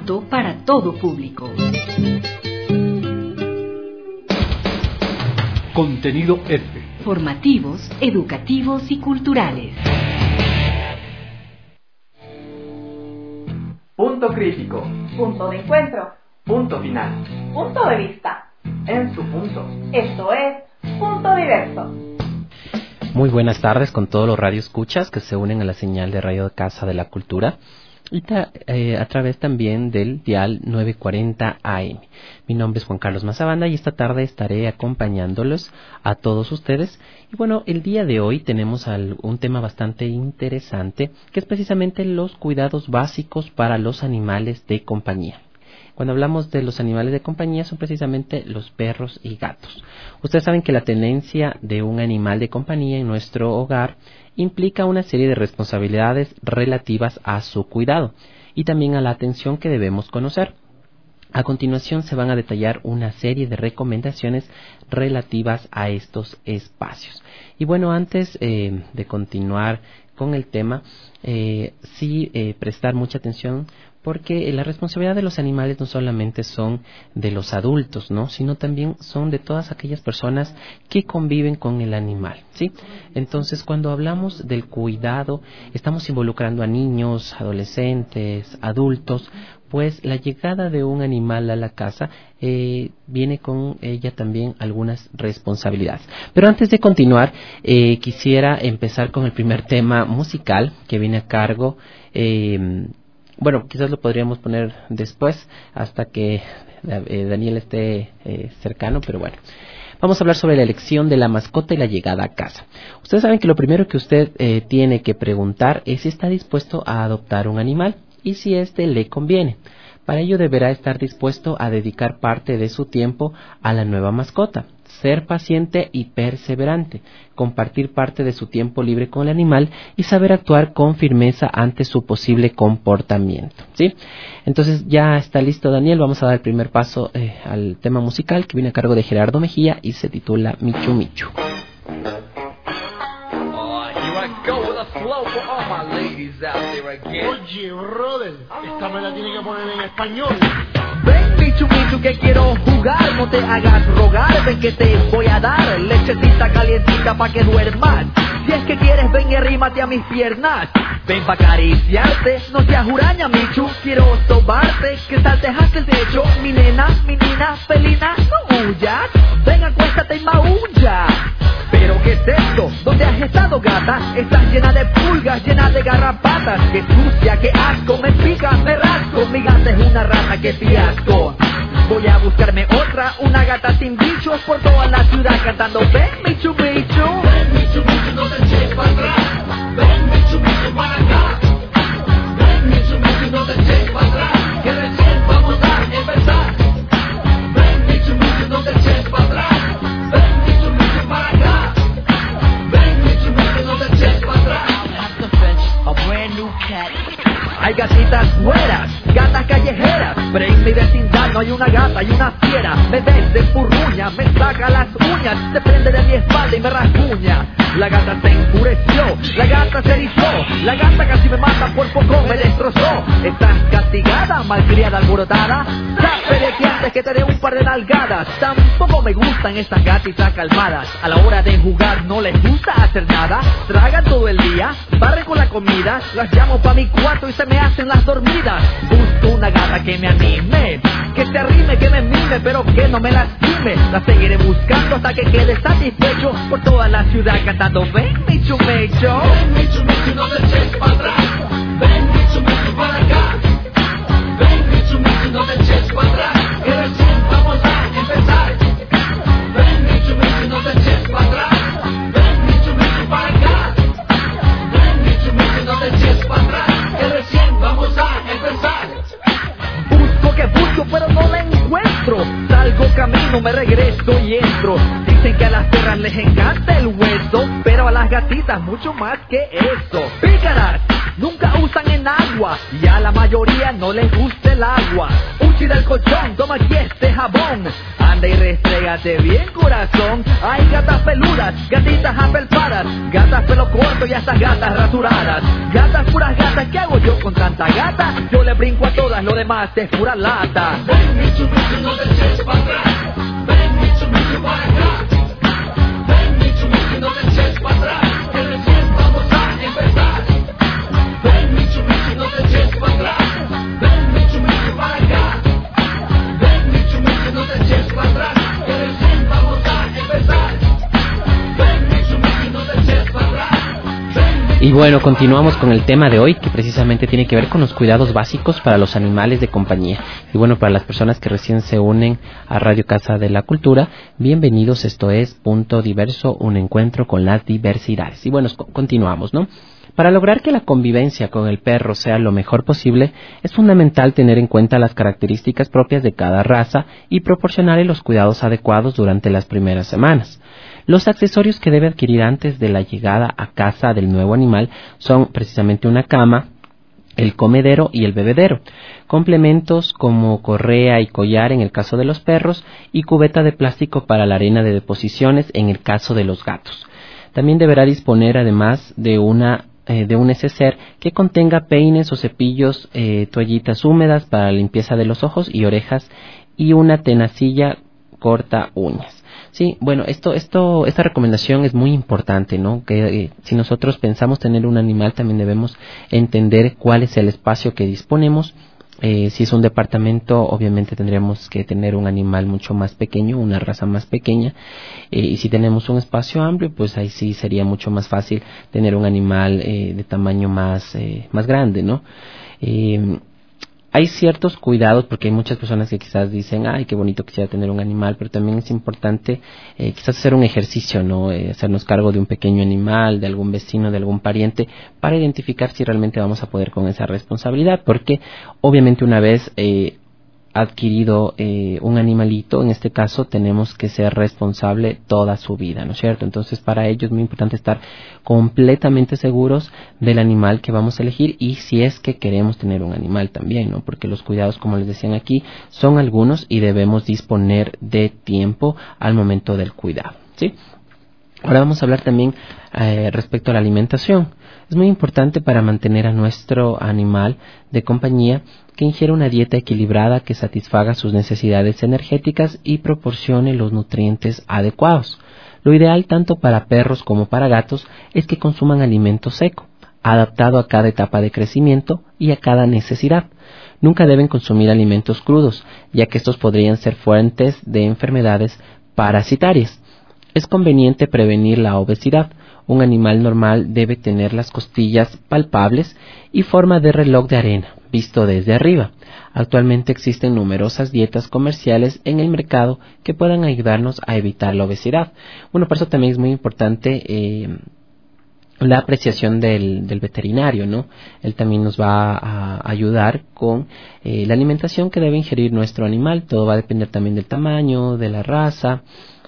apto para todo público. Contenido F. Formativos, educativos y culturales. Punto crítico. Punto de encuentro. Punto final. Punto de vista. En su punto. Esto es Punto Diverso. Muy buenas tardes con todos los radioescuchas que se unen a la señal de Radio Casa de la Cultura y a través también del dial 940 AM. Mi nombre es Juan Carlos Mazabanda y esta tarde estaré acompañándolos a todos ustedes. Y bueno, el día de hoy tenemos un tema bastante interesante, que es precisamente los cuidados básicos para los animales de compañía. Cuando hablamos de los animales de compañía son precisamente los perros y gatos. Ustedes saben que la tenencia de un animal de compañía en nuestro hogar implica una serie de responsabilidades relativas a su cuidado y también a la atención que debemos conocer. A continuación se van a detallar una serie de recomendaciones relativas a estos espacios. Y bueno, antes de continuar con el tema, prestar mucha atención, porque la responsabilidad de los animales no solamente son de los adultos, ¿no?, sino también son de todas aquellas personas que conviven con el animal, ¿sí? Entonces, cuando hablamos del cuidado, estamos involucrando a niños, adolescentes, adultos, pues la llegada de un animal a la casa viene con ella también algunas responsabilidades. Pero antes de continuar, quisiera empezar con el primer tema musical que viene a cargo. Bueno, quizás lo podríamos poner después, hasta que Daniel esté cercano, pero bueno. Vamos a hablar sobre la elección de la mascota y la llegada a casa. Ustedes saben que lo primero que usted tiene que preguntar es si está dispuesto a adoptar un animal y si éste le conviene. Para ello deberá estar dispuesto a dedicar parte de su tiempo a la nueva mascota, ser paciente y perseverante, compartir parte de su tiempo libre con el animal y saber actuar con firmeza ante su posible comportamiento, ¿sí? Entonces ya está listo, Daniel. Vamos a dar el primer paso al tema musical que viene a cargo de Gerardo Mejía y se titula Michu Michu. Oye, brother, esta me la tiene que poner en español. Ven, Michu Michu, que quiero jugar, no te hagas rogar, ven que te voy a dar lechecita calientita pa' que duermas. Si es que quieres, ven y arrímate a mis piernas. Ven pa' acariciarte, no seas huraña, Michu, quiero sobarte, que saltes hasta el techo. Mi nena, felina, no huyas. Ven, acuéstate y maulla. ¿Pero qué es esto? ¿Dónde has estado, gata? Estás llena de pulgas, llena de garrapatas. ¡Qué sucia, qué asco! Me pica, me rasco. Mi gata es una rata, qué fiasco. Voy a buscarme otra, una gata sin bichos, por toda la ciudad cantando ven, Michu Michu. Ven, Michu Michu, no te eches para atrás. Ven, Michu Michu, para acá. Ven, Michu Michu, no te eches para atrás, que recién vamos a empezar. Ven, Michu Michu, no te eches para atrás. Ven, Michu Michu, para acá. Ven, Michu Michu, no te eches para atrás. Hay gatitas buenas, gatas callejeras, pero en mi vecindad no hay una gata, hay una fiera. Me desempurruña, me saca las uñas, se prende de mi espalda y me rasguña. La gata se enfureció, la gata se erizó, la gata casi me mata, por poco me destrozó. Estás castigada, malcriada, alborotada, sabe de que antes que te dé un par de nalgadas. Tampoco me gustan estas gatitas calmadas, a la hora de jugar no les gusta hacer nada. Tragan todo el día, barren con la comida, las llamo pa' mi cuarto y se me hacen las dormidas. Busco una gata que me anime, que se arrime, que me mime, pero que no me lastime. La seguiré buscando hasta que quede satisfecho, por toda la ciudad cantando ven, Michu Michu. Ven, Michu Michu, no te eches para atrás. Ven, Michu Michu, para acá. Ven, Michu Michu, no te eches para atrás, que recién vamos a empezar. Ven, Michu Michu, no te eches para atrás. Ven, Michu Michu, para acá. Ven, Michu Michu, no te eches para atrás, que recién vamos a empezar. Busco, pero no la encuentro. Salgo camino, me regreso y entro. Dicen que a las perras les encanta el hueso, pero a las gatitas mucho más que eso. Pícaras, nunca usan en agua y a la mayoría no les gusta el agua. Un jacuzzi del colchón, toma aquí este jabón. Anda y restrégate bien, corazón. Hay gatas peludas, gatitas apelpadas, gatas pelo corto y hasta gatas rasuradas. Gatas, puras gatas, ¿qué hago yo con tanta gata? Yo le brinco a todas, lo demás es pura lata. Ven Mitsubishi, no te eches para atrás. Ven Mitsubishi para acá. Ven Mitsubishi, no te eches para atrás, que recién vamos a empezar. Ven Mitsubishi, no te eches para atrás. Ven Mitsubishi para acá. Ven Mitsubishi, no te eches para atrás, que recién vamos a empezar. Ven Mitsubishi, no te eches para atrás. Y bueno, continuamos con el tema de hoy, que precisamente tiene que ver con los cuidados básicos para los animales de compañía. Y bueno, para las personas que recién se unen a Radio Casa de la Cultura, bienvenidos. Esto es Punto Diverso, un encuentro con las diversidades. Y bueno, continuamos, ¿no? Para lograr que la convivencia con el perro sea lo mejor posible, es fundamental tener en cuenta las características propias de cada raza y proporcionarle los cuidados adecuados durante las primeras semanas. Los accesorios que debe adquirir antes de la llegada a casa del nuevo animal son precisamente una cama, el comedero y el bebedero. Complementos como correa y collar en el caso de los perros y cubeta de plástico para la arena de deposiciones en el caso de los gatos. También deberá disponer además de un neceser que contenga peines o cepillos, toallitas húmedas para la limpieza de los ojos y orejas y una tenacilla corta uñas. Sí, bueno, esta recomendación es muy importante, ¿no? Que si nosotros pensamos tener un animal, también debemos entender cuál es el espacio que disponemos. Si es un departamento, obviamente tendríamos que tener un animal mucho más pequeño, una raza más pequeña. Y si tenemos un espacio amplio, pues ahí sí sería mucho más fácil tener un animal de tamaño más grande, ¿no? Hay ciertos cuidados, porque hay muchas personas que quizás dicen, ay, qué bonito quisiera tener un animal, pero también es importante quizás hacer un ejercicio, ¿no? Hacernos cargo de un pequeño animal, de algún vecino, de algún pariente, para identificar si realmente vamos a poder con esa responsabilidad, porque obviamente una vez adquirido un animalito, en este caso tenemos que ser responsable toda su vida, ¿no es cierto? Entonces para ello es muy importante estar completamente seguros del animal que vamos a elegir y si es que queremos tener un animal también, ¿no? Porque los cuidados, como les decían aquí, son algunos y debemos disponer de tiempo al momento del cuidado, ¿sí? Ahora vamos a hablar también respecto a la alimentación. Es muy importante para mantener a nuestro animal de compañía que ingiera una dieta equilibrada que satisfaga sus necesidades energéticas y proporcione los nutrientes adecuados. Lo ideal tanto para perros como para gatos es que consuman alimento seco, adaptado a cada etapa de crecimiento y a cada necesidad. Nunca deben consumir alimentos crudos, ya que estos podrían ser fuentes de enfermedades parasitarias. Es conveniente prevenir la obesidad. Un animal normal debe tener las costillas palpables y forma de reloj de arena, visto desde arriba. Actualmente existen numerosas dietas comerciales en el mercado que puedan ayudarnos a evitar la obesidad. Bueno, por eso también es muy importante la apreciación del veterinario, ¿no? Él también nos va a ayudar con la alimentación que debe ingerir nuestro animal. Todo va a depender también del tamaño, de la raza,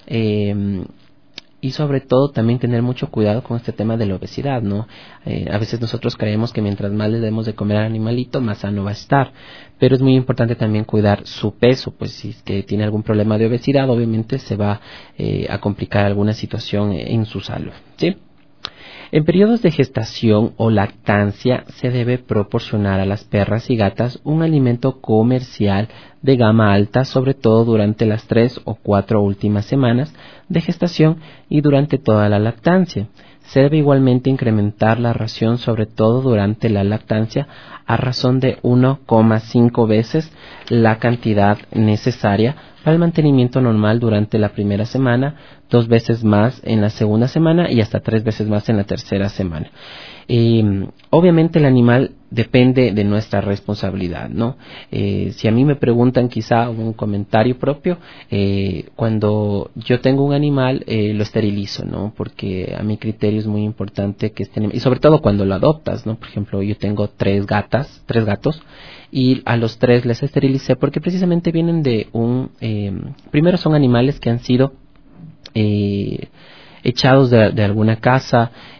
y sobre todo también tener mucho cuidado con este tema de la obesidad, ¿no? A veces nosotros creemos que mientras más le demos de comer al animalito, más sano va a estar, pero es muy importante también cuidar su peso, pues si es que tiene algún problema de obesidad, obviamente se va a complicar alguna situación en su salud, ¿sí? En periodos de gestación o lactancia se debe proporcionar a las perras y gatas un alimento comercial de gama alta, sobre todo durante las 3 o 4 últimas semanas de gestación y durante toda la lactancia. Se debe igualmente incrementar la ración, sobre todo durante la lactancia, a razón de 1,5 veces la cantidad necesaria para el mantenimiento normal durante la primera semana, 2 veces más en la segunda semana y hasta 3 veces más en la tercera semana. Obviamente el animal depende de nuestra responsabilidad, ¿no? Si a mí me preguntan quizá un comentario propio, cuando yo tengo un animal lo esterilizo, ¿no? Porque a mi criterio es muy importante que estén, y sobre todo cuando lo adoptas, ¿no? Por ejemplo, yo tengo 3 gatos y a los 3 les esterilicé porque precisamente vienen de primero son animales que han sido echados de alguna casa,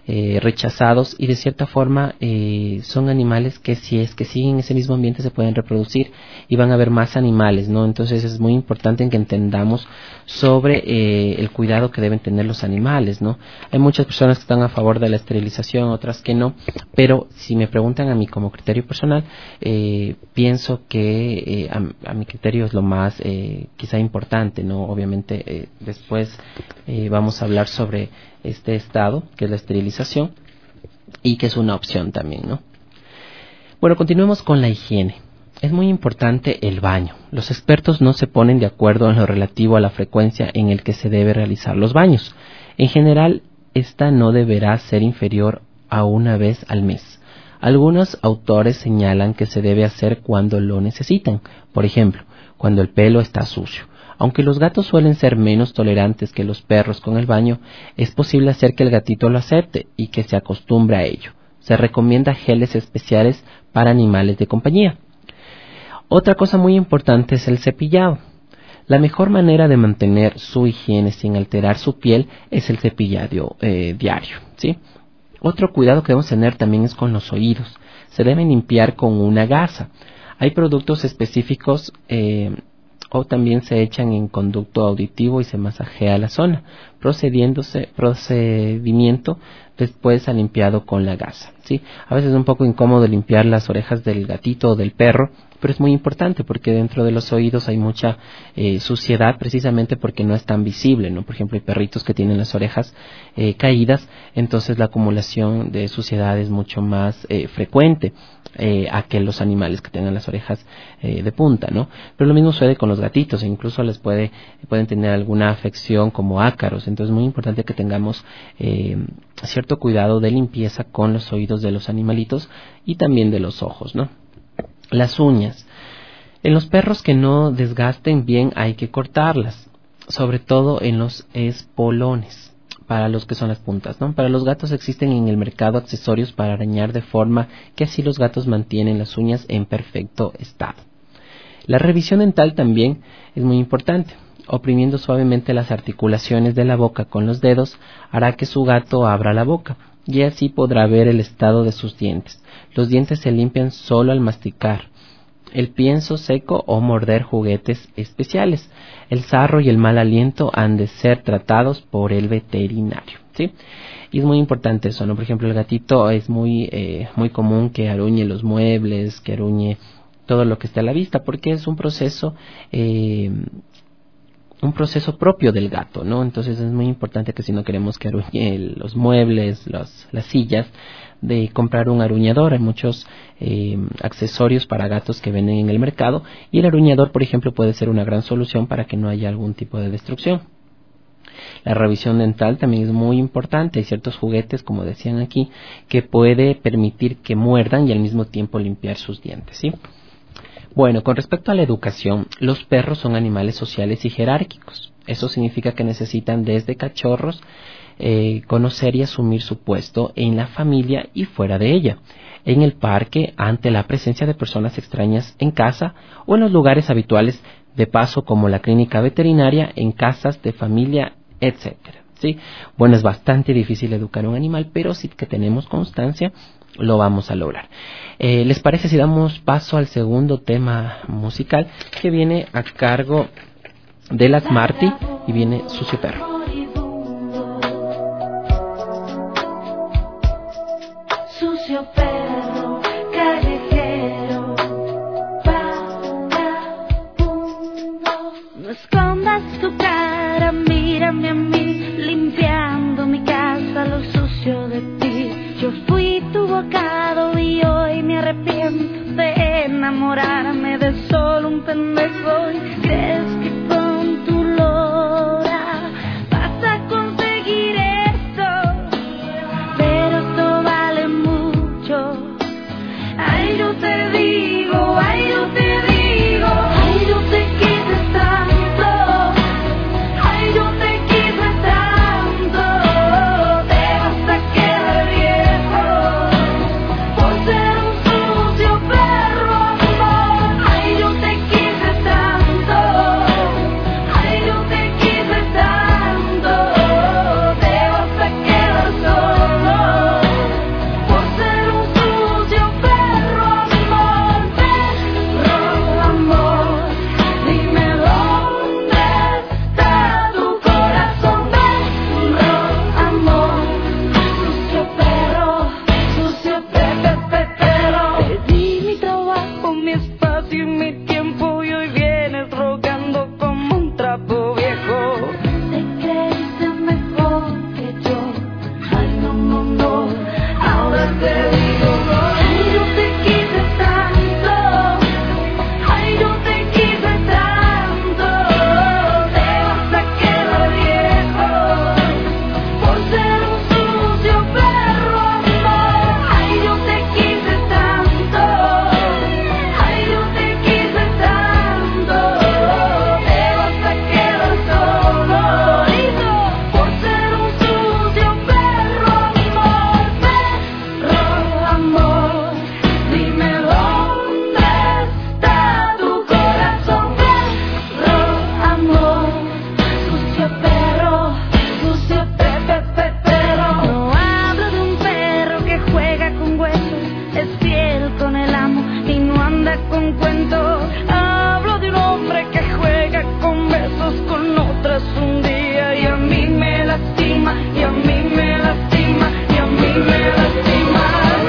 rechazados, y de cierta forma son animales que, si es que siguen en ese mismo ambiente, se pueden reproducir y van a haber más animales, ¿no? Entonces es muy importante que entendamos sobre el cuidado que deben tener los animales, ¿no? Hay muchas personas que están a favor de la esterilización, otras que no, pero si me preguntan a mí como criterio personal, pienso que a mi criterio es lo más quizá importante, ¿no? Obviamente después vamos a hablar sobre este estado, que es la esterilización, y que es una opción también, ¿no? Bueno, continuemos con la higiene. Es muy importante el baño. Los expertos no se ponen de acuerdo en lo relativo a la frecuencia en el que se debe realizar los baños. En general, esta no deberá ser inferior a una vez al mes. Algunos autores señalan que se debe hacer cuando lo necesitan, por ejemplo, cuando el pelo está sucio. Aunque los gatos suelen ser menos tolerantes que los perros con el baño, es posible hacer que el gatito lo acepte y que se acostumbre a ello. Se recomienda geles especiales para animales de compañía. Otra cosa muy importante es el cepillado. La mejor manera de mantener su higiene sin alterar su piel es el cepillado diario, ¿sí? Otro cuidado que debemos tener también es con los oídos. Se deben limpiar con una gasa. Hay productos específicos o también se echan en conducto auditivo y se masajea la zona, procedimiento después a limpiado con la gasa, ¿sí? A veces es un poco incómodo limpiar las orejas del gatito o del perro, pero es muy importante porque dentro de los oídos hay mucha suciedad, precisamente porque no es tan visible, ¿no? Por ejemplo, hay perritos que tienen las orejas caídas, entonces la acumulación de suciedad es mucho más frecuente a que los animales que tengan las orejas de punta, ¿no? Pero lo mismo sucede con los gatitos, e incluso les pueden tener alguna afección como ácaros. Entonces es muy importante que tengamos cierto cuidado de limpieza con los oídos de los animalitos y también de los ojos, ¿no? Las uñas. En los perros que no desgasten bien hay que cortarlas, sobre todo en los espolones, para los que son las puntas, ¿no? Para los gatos existen en el mercado accesorios para arañar, de forma que así los gatos mantienen las uñas en perfecto estado. La revisión dental también es muy importante. Oprimiendo suavemente las articulaciones de la boca con los dedos hará que su gato abra la boca y así podrá ver el estado de sus dientes. Los dientes se limpian solo al masticar el pienso seco o morder juguetes especiales. El sarro y el mal aliento han de ser tratados por el veterinario, ¿sí? Y es muy importante eso, ¿no? Por ejemplo, el gatito es muy común que aruñe los muebles, que aruñe todo lo que esté a la vista, porque es un proceso propio del gato, ¿no? Entonces es muy importante que si no queremos que aruñe los muebles, las sillas, de comprar un aruñador. Hay muchos accesorios para gatos que venden en el mercado y el aruñador, por ejemplo, puede ser una gran solución para que no haya algún tipo de destrucción. La revisión dental también es muy importante. Hay ciertos juguetes, como decían aquí, que puede permitir que muerdan y al mismo tiempo limpiar sus dientes, ¿sí? Bueno, con respecto a la educación, los perros son animales sociales y jerárquicos. Eso significa que necesitan desde cachorros conocer y asumir su puesto en la familia y fuera de ella, en el parque, ante la presencia de personas extrañas en casa o en los lugares habituales de paso como la clínica veterinaria, en casas de familia, etcétera, ¿sí? Bueno, es bastante difícil educar a un animal, pero sí que tenemos constancia, lo vamos a lograr. ¿Les parece si damos paso al segundo tema musical que viene a cargo de las Marty y viene Sucio Perro? Sucio perro callejero, vagabundo, no escondas tu cara, mírame a mí, limpiando mi casa, lo sucio de ti. Yo fui tu bocado y hoy me arrepiento de enamorarme de solo un pendejo. ¿Crees que con tu lora vas a conseguir esto? Pero esto vale mucho. Ay, yo te digo, ay, yo te digo, ay, yo te quise tanto, ay, yo te quise tanto. Te vas a quedar viejo por ser un sucio perro, amor. Ay, yo te quise tanto, besos con otras un día y a mí me lastima, y a mí me lastima, y a mí me lastima.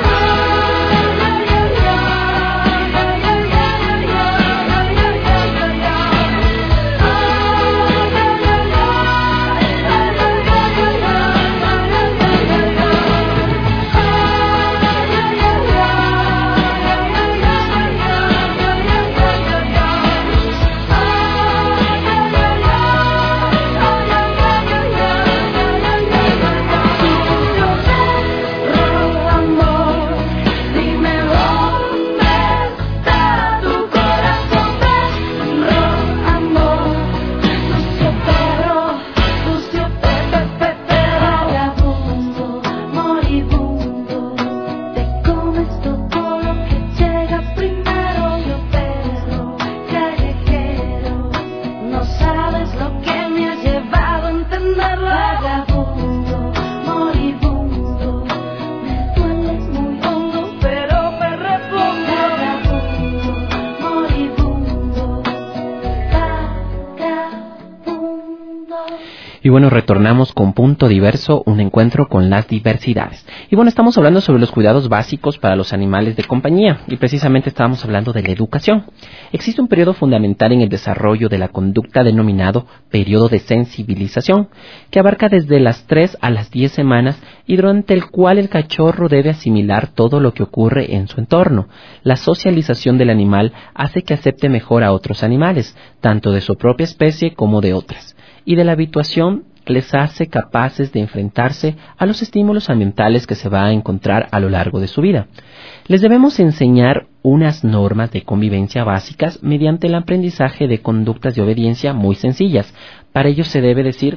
Y bueno, retornamos con Punto Diverso, un encuentro con las diversidades. Y bueno, estamos hablando sobre los cuidados básicos para los animales de compañía y precisamente estábamos hablando de la educación. Existe un periodo fundamental en el desarrollo de la conducta denominado periodo de sensibilización, que abarca desde las 3 a las 10 semanas y durante el cual el cachorro debe asimilar todo lo que ocurre en su entorno. La socialización del animal hace que acepte mejor a otros animales, tanto de su propia especie como de otras, y de la habituación les hace capaces de enfrentarse a los estímulos ambientales que se va a encontrar a lo largo de su vida. Les debemos enseñar unas normas de convivencia básicas mediante el aprendizaje de conductas de obediencia muy sencillas. Para ello se debe decir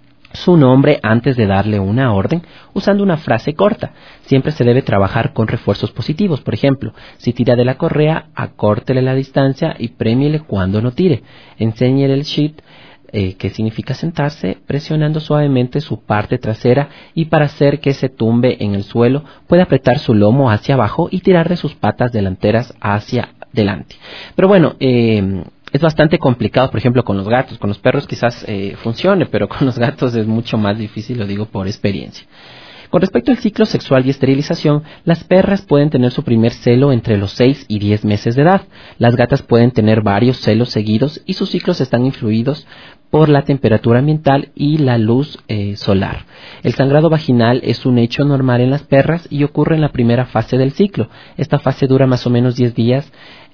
su nombre antes de darle una orden, usando una frase corta. Siempre se debe trabajar con refuerzos positivos. Por ejemplo, si tira de la correa, acórtele la distancia y premiele cuando no tire. Enséñele el sit, que significa sentarse, presionando suavemente su parte trasera, y para hacer que se tumbe en el suelo puede apretar su lomo hacia abajo y tirar de sus patas delanteras hacia adelante. Pero bueno, es bastante complicado, por ejemplo, con los gatos. Con los perros quizás funcione, pero con los gatos es mucho más difícil, lo digo por experiencia. Con respecto al ciclo sexual y esterilización, las perras pueden tener su primer celo entre los 6 y 10 meses de edad. Las gatas pueden tener varios celos seguidos y sus ciclos están influidos por la temperatura ambiental y la luz solar. El sangrado vaginal es un hecho normal en las perras y ocurre en la primera fase del ciclo. Esta fase dura más o menos 10 días,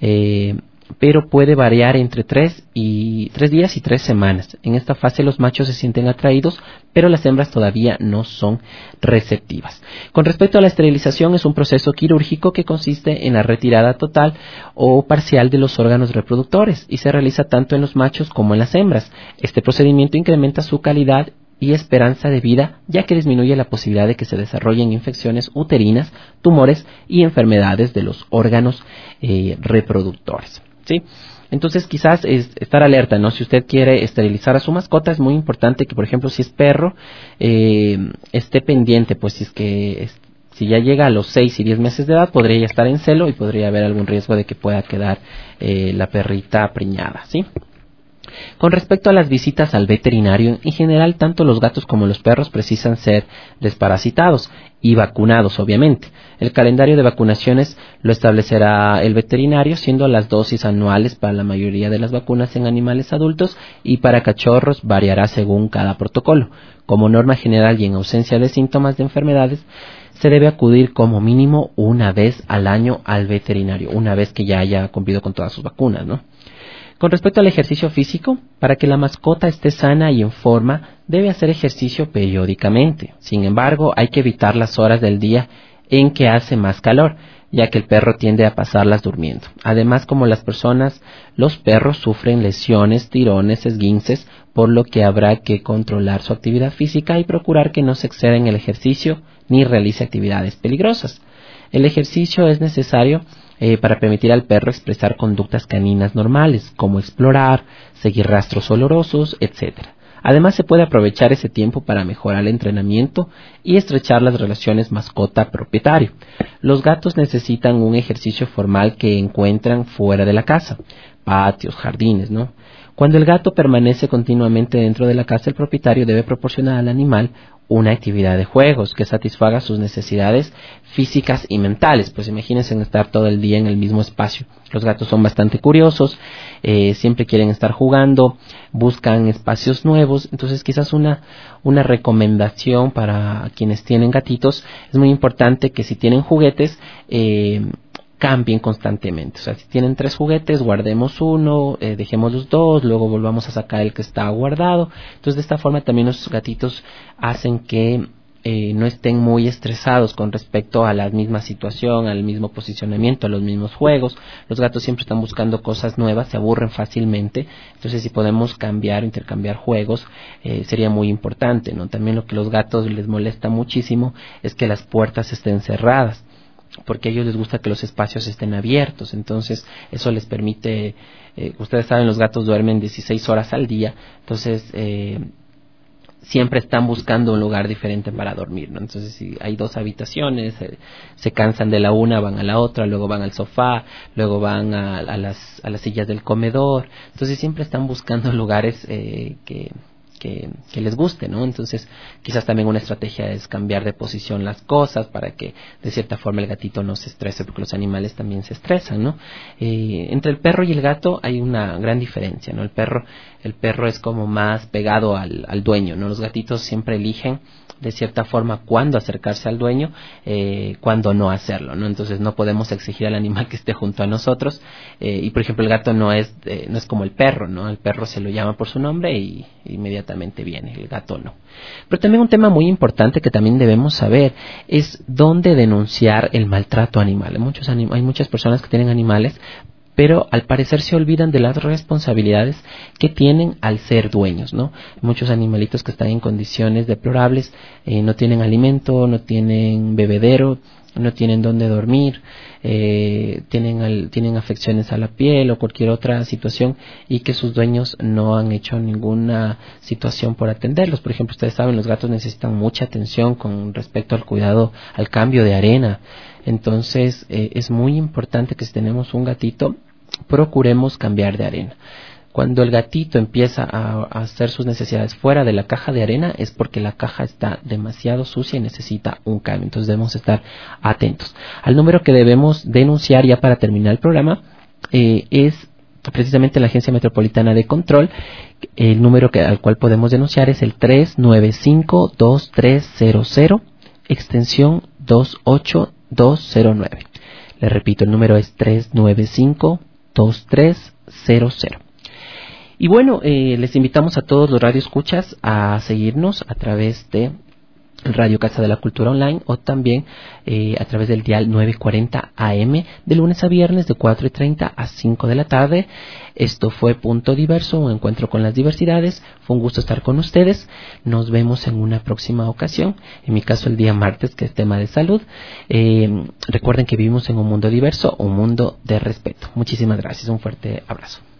pero puede variar entre 3 días y 3 semanas. En esta fase los machos se sienten atraídos, pero las hembras todavía no son receptivas. Con respecto a la esterilización, es un proceso quirúrgico que consiste en la retirada total o parcial de los órganos reproductores y se realiza tanto en los machos como en las hembras. Este procedimiento incrementa su calidad y esperanza de vida, ya que disminuye la posibilidad de que se desarrollen infecciones uterinas, tumores y enfermedades de los órganos reproductores. ¿Sí? Entonces quizás estar alerta, ¿no? Si usted quiere esterilizar a su mascota, es muy importante que, por ejemplo, si es perro, esté pendiente, pues si ya llega a los 6 y 10 meses de edad, podría ya estar en celo y podría haber algún riesgo de que pueda quedar la perrita preñada, ¿sí? Con respecto a las visitas al veterinario, en general tanto los gatos como los perros precisan ser desparasitados y vacunados, obviamente. El calendario de vacunaciones lo establecerá el veterinario, siendo las dosis anuales para la mayoría de las vacunas en animales adultos y para cachorros variará según cada protocolo. Como norma general y en ausencia de síntomas de enfermedades, se debe acudir como mínimo una vez al año al veterinario, una vez que ya haya cumplido con todas sus vacunas, ¿no? Con respecto al ejercicio físico, para que la mascota esté sana y en forma, debe hacer ejercicio periódicamente. Sin embargo, hay que evitar las horas del día en que hace más calor, ya que el perro tiende a pasarlas durmiendo. Además, como las personas, los perros sufren lesiones, tirones, esguinces, por lo que habrá que controlar su actividad física y procurar que no se exceda en el ejercicio ni realice actividades peligrosas. El ejercicio es necesario para permitir al perro expresar conductas caninas normales, como explorar, seguir rastros olorosos, etc. Además, se puede aprovechar ese tiempo para mejorar el entrenamiento y estrechar las relaciones mascota-propietario. Los gatos necesitan un ejercicio formal que encuentran fuera de la casa, patios, jardines, ¿no? Cuando el gato permanece continuamente dentro de la casa, el propietario debe proporcionar al animal una actividad de juegos que satisfaga sus necesidades físicas y mentales. Pues imagínense estar todo el día en el mismo espacio. Los gatos son bastante curiosos, siempre quieren estar jugando, buscan espacios nuevos. Entonces quizás una recomendación para quienes tienen gatitos, es muy importante que si tienen juguetes, cambien constantemente. O sea, si tienen 3 juguetes, guardemos uno, dejemos los 2, luego volvamos a sacar el que está guardado. Entonces, de esta forma también los gatitos hacen que no estén muy estresados con respecto a la misma situación, al mismo posicionamiento, a los mismos juegos. Los gatos siempre están buscando cosas nuevas, se aburren fácilmente. Entonces, si podemos intercambiar juegos, sería muy importante, ¿no? También lo que los gatos les molesta muchísimo es que las puertas estén cerradas, porque a ellos les gusta que los espacios estén abiertos. Entonces eso les permite, ustedes saben, los gatos duermen 16 horas al día, entonces siempre están buscando un lugar diferente para dormir, ¿no? Entonces si hay 2 habitaciones, se cansan de la una, van a la otra, luego van al sofá, luego van a las sillas del comedor. Entonces siempre están buscando lugares que les guste, ¿no? Entonces, quizás también una estrategia es cambiar de posición las cosas para que de cierta forma el gatito no se estrese, porque los animales también se estresan, ¿no? Entre el perro y el gato hay una gran diferencia, ¿no? El perro es como más pegado al dueño, ¿no? Los gatitos siempre eligen de cierta forma cuándo acercarse al dueño, cuándo no hacerlo, ¿no? Entonces no podemos exigir al animal que esté junto a nosotros, y por ejemplo el gato no es como el perro, ¿no? El perro se lo llama por su nombre y inmediatamente viene, el gato no. Pero también un tema muy importante que también debemos saber es dónde denunciar el maltrato animal. Hay muchas personas que tienen animales, pero al parecer se olvidan de las responsabilidades que tienen al ser dueños, ¿no? Muchos animalitos que están en condiciones deplorables, no tienen alimento, no tienen bebedero, no tienen dónde dormir, tienen afecciones a la piel o cualquier otra situación, y que sus dueños no han hecho ninguna situación por atenderlos. Por ejemplo, ustedes saben, los gatos necesitan mucha atención con respecto al cuidado, al cambio de arena. Entonces es muy importante que si tenemos un gatito, procuremos cambiar de arena. Cuando el gatito empieza a hacer sus necesidades fuera de la caja de arena, es porque la caja está demasiado sucia y necesita un cambio. Entonces debemos estar atentos. Al número que debemos denunciar ya para terminar el programa es precisamente la Agencia Metropolitana de Control. El número al cual podemos denunciar es el 395-2300, extensión 28209. Le repito, el número es 395-2300. Y bueno, les invitamos a todos los radioescuchas a seguirnos a través de Radio Casa de la Cultura Online, o también a través del dial 940 AM de lunes a viernes de 4:30 a 5 de la tarde. Esto fue Punto Diverso, un encuentro con las diversidades. Fue un gusto estar con ustedes. Nos vemos en una próxima ocasión, en mi caso el día martes, que es tema de salud. Recuerden que vivimos en un mundo diverso, un mundo de respeto. Muchísimas gracias, un fuerte abrazo.